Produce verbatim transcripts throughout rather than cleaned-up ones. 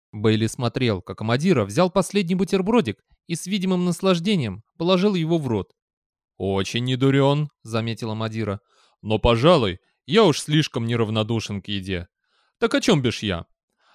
Бейли смотрел, как Амадира взял последний бутербродик и с видимым наслаждением положил его в рот. «Очень недурен», — заметила Мадира. «Но, пожалуй, я уж слишком неравнодушен к еде. Так о чем бишь я?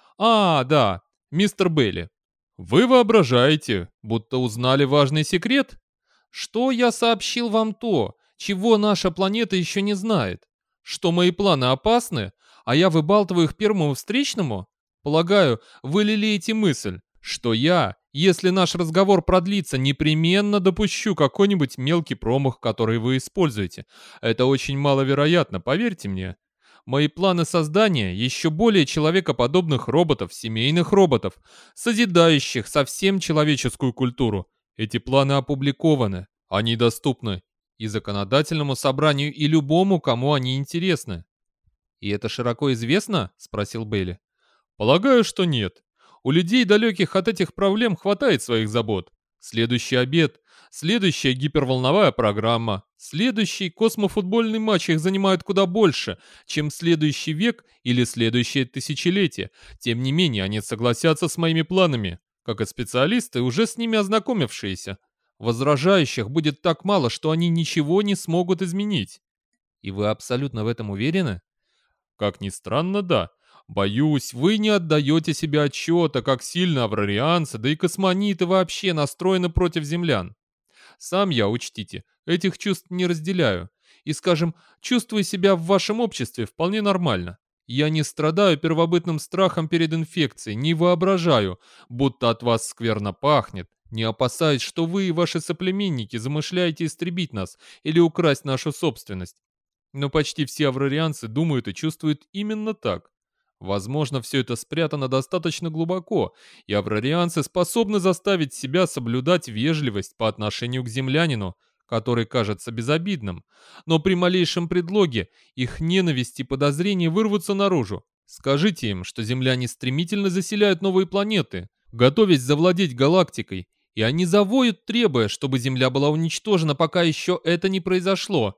А, да, мистер Бейли. Вы воображаете, будто узнали важный секрет? Что я сообщил вам то, чего наша планета еще не знает? Что мои планы опасны, а я выбалтываю их первому встречному? Полагаю, вы лелеете мысль, что я, если наш разговор продлится, непременно допущу какой-нибудь мелкий промах, который вы используете. Это очень маловероятно, поверьте мне. Мои планы создания еще более человекоподобных роботов, семейных роботов, созидающих совсем человеческую культуру. Эти планы опубликованы, они доступны и законодательному собранию, и любому, кому они интересны. «И это широко известно?» — спросил Бейли. Полагаю, что нет. У людей, далеких от этих проблем, хватает своих забот. Следующий обед, следующая гиперволновая программа, следующий космофутбольный матч их занимают куда больше, чем следующий век или следующее тысячелетие. Тем не менее, они согласятся с моими планами, как и специалисты, уже с ними ознакомившиеся. Возражающих будет так мало, что они ничего не смогут изменить. И вы абсолютно в этом уверены? Как ни странно, да. Боюсь, вы не отдаете себе отчета, как сильно аврарианцы, да и космониты вообще настроены против землян. Сам я, учтите, этих чувств не разделяю. И, скажем, чувствую себя в вашем обществе вполне нормально. Я не страдаю первобытным страхом перед инфекцией, не воображаю, будто от вас скверно пахнет, не опасаюсь, что вы и ваши соплеменники замышляете истребить нас или украсть нашу собственность. Но почти все аврарианцы думают и чувствуют именно так. Возможно, все это спрятано достаточно глубоко, и аврарианцы способны заставить себя соблюдать вежливость по отношению к землянину, который кажется безобидным, но при малейшем предлоге их ненависть и подозрения вырвутся наружу. Скажите им, что земляне стремительно заселяют новые планеты, готовясь завладеть галактикой, и они завоют, требуя, чтобы Земля была уничтожена, пока еще это не произошло.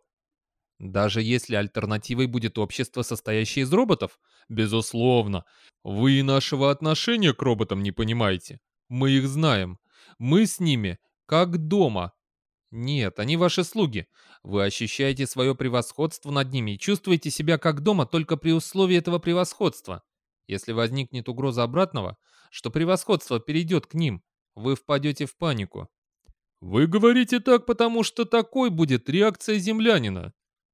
Даже если альтернативой будет общество, состоящее из роботов? Безусловно. Вы и нашего отношения к роботам не понимаете. Мы их знаем. Мы с ними как дома. Нет, они ваши слуги. Вы ощущаете свое превосходство над ними и чувствуете себя как дома только при условии этого превосходства. Если возникнет угроза обратного, что превосходство перейдет к ним, вы впадете в панику. Вы говорите так, потому что такой будет реакция землянина.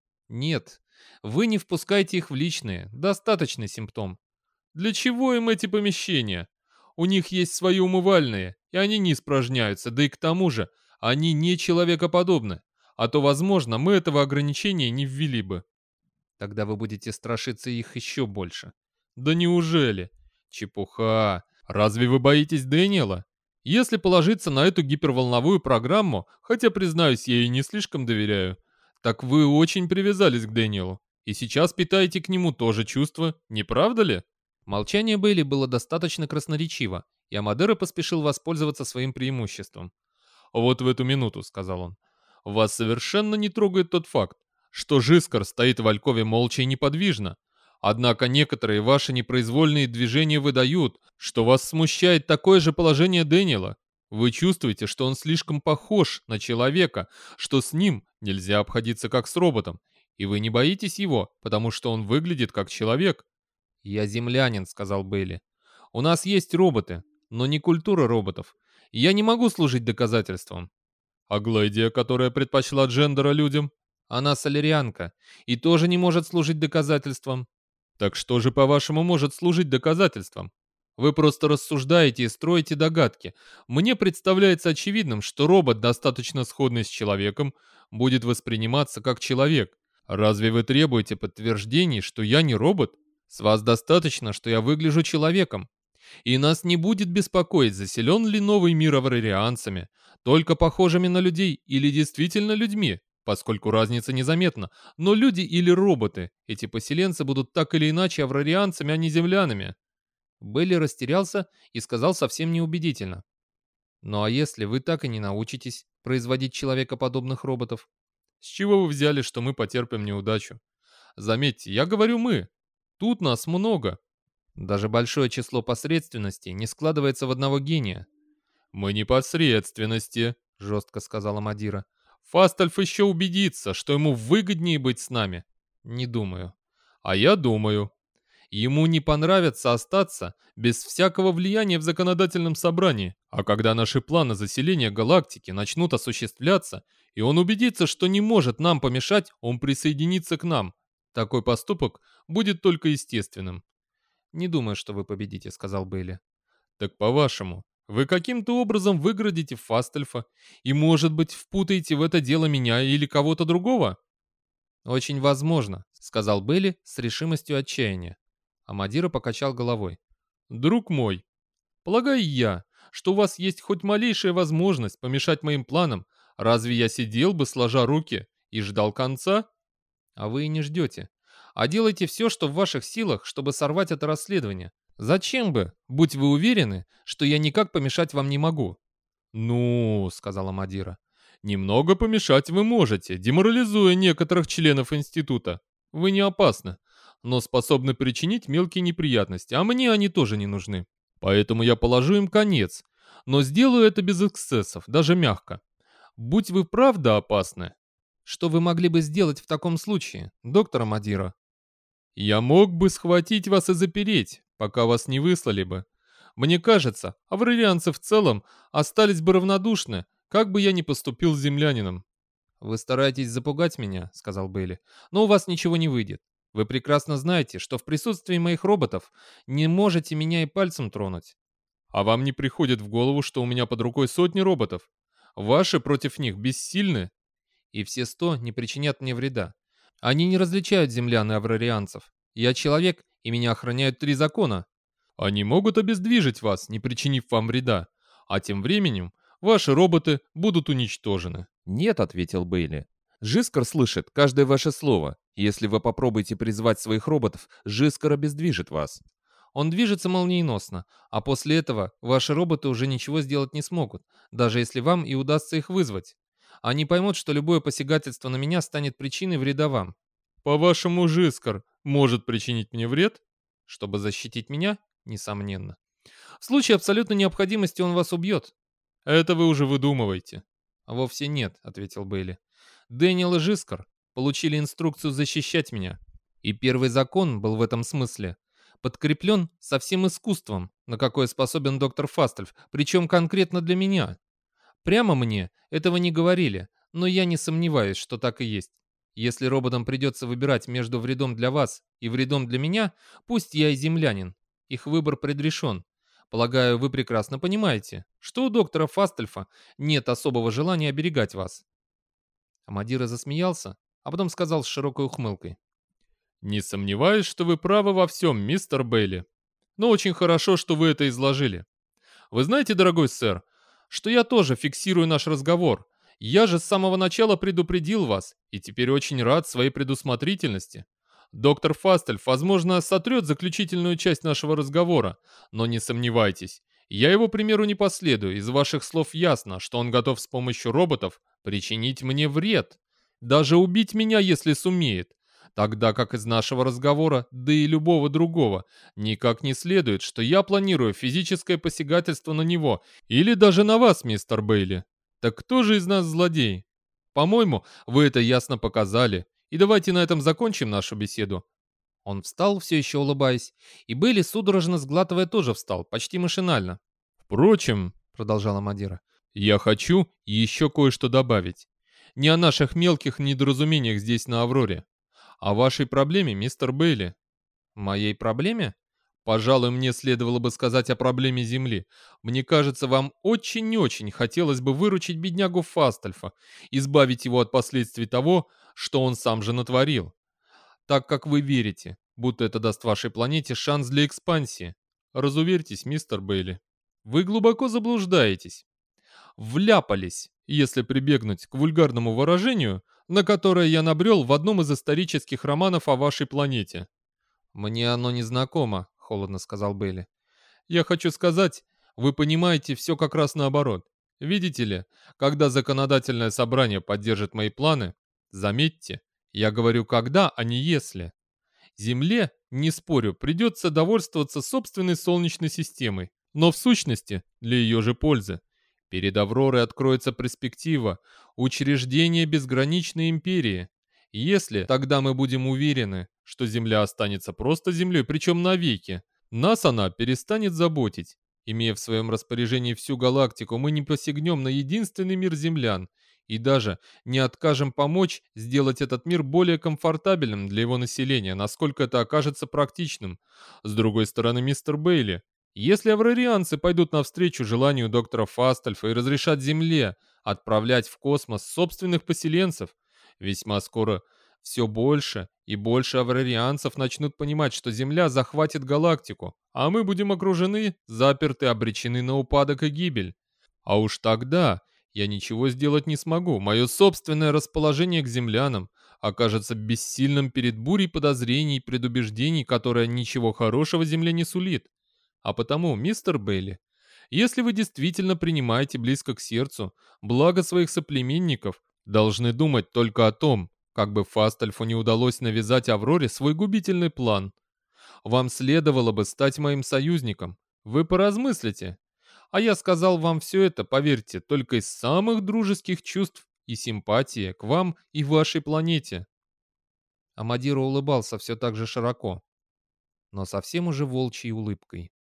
Нет, вы не впускаете их в личные, достаточный симптом. Для чего им эти помещения? У них есть свои умывальные, и они не испражняются, да и к тому же, они не человекоподобны. А то, возможно, мы этого ограничения не ввели бы. Тогда вы будете страшиться их еще больше. Да неужели? Чепуха. Разве вы боитесь Дэниела? Если положиться на эту гиперволновую программу, хотя, признаюсь, я ей не слишком доверяю, так вы очень привязались к Дэниелу. И сейчас питаете к нему тоже чувства, не правда ли? Молчание Бейли было достаточно красноречиво, и Амадеро поспешил воспользоваться своим преимуществом. «Вот в эту минуту», — сказал он, — «вас совершенно не трогает тот факт, что Жискар стоит в Алькове молча и неподвижно. Однако некоторые ваши непроизвольные движения выдают, что вас смущает такое же положение Дэниела. Вы чувствуете, что он слишком похож на человека, что с ним нельзя обходиться как с роботом, и вы не боитесь его, потому что он выглядит как человек». «Я землянин», — сказал Бейли. «У нас есть роботы, но не культура роботов. Я не могу служить доказательством». «А Глэдия, которая предпочла Джендера людям?» «Она солярианка и тоже не может служить доказательством». «Так что же, по-вашему, может служить доказательством?» «Вы просто рассуждаете и строите догадки. Мне представляется очевидным, что робот, достаточно сходный с человеком, будет восприниматься как человек. Разве вы требуете подтверждений, что я не робот? С вас достаточно, что я выгляжу человеком. И нас не будет беспокоить, заселен ли новый мир аврарианцами, только похожими на людей или действительно людьми, поскольку разница незаметна. Но люди или роботы, эти поселенцы будут так или иначе аврарианцами, а не землянами». Белли растерялся и сказал совсем неубедительно. «Ну а если вы так и не научитесь производить человекоподобных роботов?» «С чего вы взяли, что мы потерпим неудачу? Заметьте, я говорю «мы». Тут нас много». Даже большое число посредственностей не складывается в одного гения. «Мы не посредственности», — жестко сказала Мадира. «Фастальф еще убедится, что ему выгоднее быть с нами». Не думаю. «А я думаю». Ему не понравится остаться без всякого влияния в законодательном собрании, а когда наши планы заселения галактики начнут осуществляться, и он убедится, что не может нам помешать, он присоединится к нам. Такой поступок будет только естественным. «Не думаю, что вы победите», — сказал Бейли. Так по-вашему, вы каким-то образом выгородите Фастальфа и, может быть, впутаете в это дело меня или кого-то другого? «Очень возможно», — сказал Бейли с решимостью отчаяния. А Мадира покачал головой. Друг мой, полагаю я, что у вас есть хоть малейшая возможность помешать моим планам, разве я сидел бы сложа руки и ждал конца? А вы и не ждете. А делайте все, что в ваших силах, чтобы сорвать это расследование. Зачем бы, будь вы уверены, что я никак помешать вам не могу?» «Ну, — сказала Мадира, — немного помешать вы можете, деморализуя некоторых членов института. Вы не опасны, но способны причинить мелкие неприятности, а мне они тоже не нужны. Поэтому я положу им конец, но сделаю это без эксцессов, даже мягко. Будь вы правда опасны, Что вы могли бы сделать в таком случае, доктор Мадира? я мог бы схватить вас и запереть, пока вас не выслали бы. Мне кажется, аврарианцы в целом остались бы равнодушны, как бы я ни поступил с землянином. «Вы стараетесь запугать меня», — сказал Бейли, — «но у вас ничего не выйдет. Вы прекрасно знаете, что в присутствии моих роботов не можете меня и пальцем тронуть». А вам не приходит в голову, что у меня под рукой сотни роботов? Ваши против них бессильны? И все сто не причинят мне вреда. Они не различают землян и аврарианцев. Я человек, и меня охраняют три закона. Они могут обездвижить вас, не причинив вам вреда, а тем временем ваши роботы будут уничтожены. «Нет», — ответил Бейли. «Жискар слышит каждое ваше слово. Если вы попробуете призвать своих роботов, Жискар обездвижит вас». Он движется молниеносно, а после этого ваши роботы уже ничего сделать не смогут, даже если вам и удастся их вызвать. Они поймут, что любое посягательство на меня станет причиной вреда вам. По-вашему, Жискар может причинить мне вред? Чтобы защитить меня, несомненно. В случае абсолютной необходимости он вас убьет. Это вы уже выдумываете. А вовсе нет, ответил Бейли. Дэниел и Жискар получили инструкцию защищать меня. И первый закон был в этом смысле подкреплен со всем искусством, на какое способен доктор Фастальф, причем конкретно для меня. Прямо мне этого не говорили, но я не сомневаюсь, что так и есть. Если роботам придется выбирать между вредом для вас и вредом для меня, пусть я и землянин. Их выбор предрешен. Полагаю, вы прекрасно понимаете, что у доктора Фастальфа нет особого желания оберегать вас. Амадира засмеялся, а потом сказал с широкой ухмылкой. Не сомневаюсь, что вы правы во всем, мистер Бейли. Но очень хорошо, что вы это изложили. Вы знаете, дорогой сэр, что я тоже фиксирую наш разговор. Я же с самого начала предупредил вас, и теперь очень рад своей предусмотрительности. Доктор Фастельф, возможно, сотрет заключительную часть нашего разговора, но не сомневайтесь, я его примеру не последую. Из ваших слов ясно, что он готов с помощью роботов причинить мне вред, даже убить меня, если сумеет. Тогда как из нашего разговора, да и любого другого, никак не следует, что я планирую физическое посягательство на него или даже на вас, мистер Бейли. Так кто же из нас злодей? По-моему, вы это ясно показали. И давайте на этом закончим нашу беседу. Он встал, все еще улыбаясь, и Бейли, судорожно сглатывая, тоже встал, почти машинально. «Впрочем, — продолжала Мадира, — я хочу еще кое-что добавить. Не о наших мелких недоразумениях здесь, на Авроре. О вашей проблеме, мистер Бейли». «Моей проблеме?» «Пожалуй, мне следовало бы сказать о проблеме Земли. Мне кажется, вам очень-очень хотелось бы выручить беднягу Фастальфа, избавить его от последствий того, что он сам же натворил. Так как вы верите, будто это даст вашей планете шанс для экспансии. Разуверьтесь, мистер Бейли, вы глубоко заблуждаетесь. Вляпались, если прибегнуть к вульгарному выражению, на которое я набрел в одном из исторических романов о вашей планете». «Мне оно не знакомо», — холодно сказал Бейли. «Я хочу сказать, вы понимаете все как раз наоборот. Видите ли, когда законодательное собрание поддержит мои планы, заметьте, я говорю «когда», а не «если». Земле Не спорю, придется довольствоваться собственной Солнечной системой, но в сущности для ее же пользы. Перед Авророй откроется перспектива учреждения безграничной империи. Если тогда мы будем уверены, что Земля останется просто Землей, причем навеки, нас она перестанет заботить. Имея в своем распоряжении всю галактику, мы не посягнем на единственный мир землян и даже не откажем помочь сделать этот мир более комфортабельным для его населения, насколько это окажется практичным. С другой стороны, мистер Бейли, если аврарианцы пойдут навстречу желанию доктора Фастальфа и разрешат Земле отправлять в космос собственных поселенцев, весьма скоро все больше и больше аврарианцев начнут понимать, что Земля захватит галактику, а мы будем окружены, заперты, обречены на упадок и гибель. А уж тогда я ничего сделать не смогу. Мое собственное расположение к землянам окажется бессильным перед бурей подозрений и предубеждений, которая ничего хорошего Земле не сулит. А потому, мистер Бейли, если вы действительно принимаете близко к сердцу благо своих соплеменников, должны думать только о том, как бы Фастальфу не удалось навязать Авроре свой губительный план. Вам следовало бы стать моим союзником. Вы поразмыслите. А я сказал вам все это, поверьте, только из самых дружеских чувств и симпатии к вам и вашей планете. Амадиро улыбался все так же широко, но совсем уже волчьей улыбкой.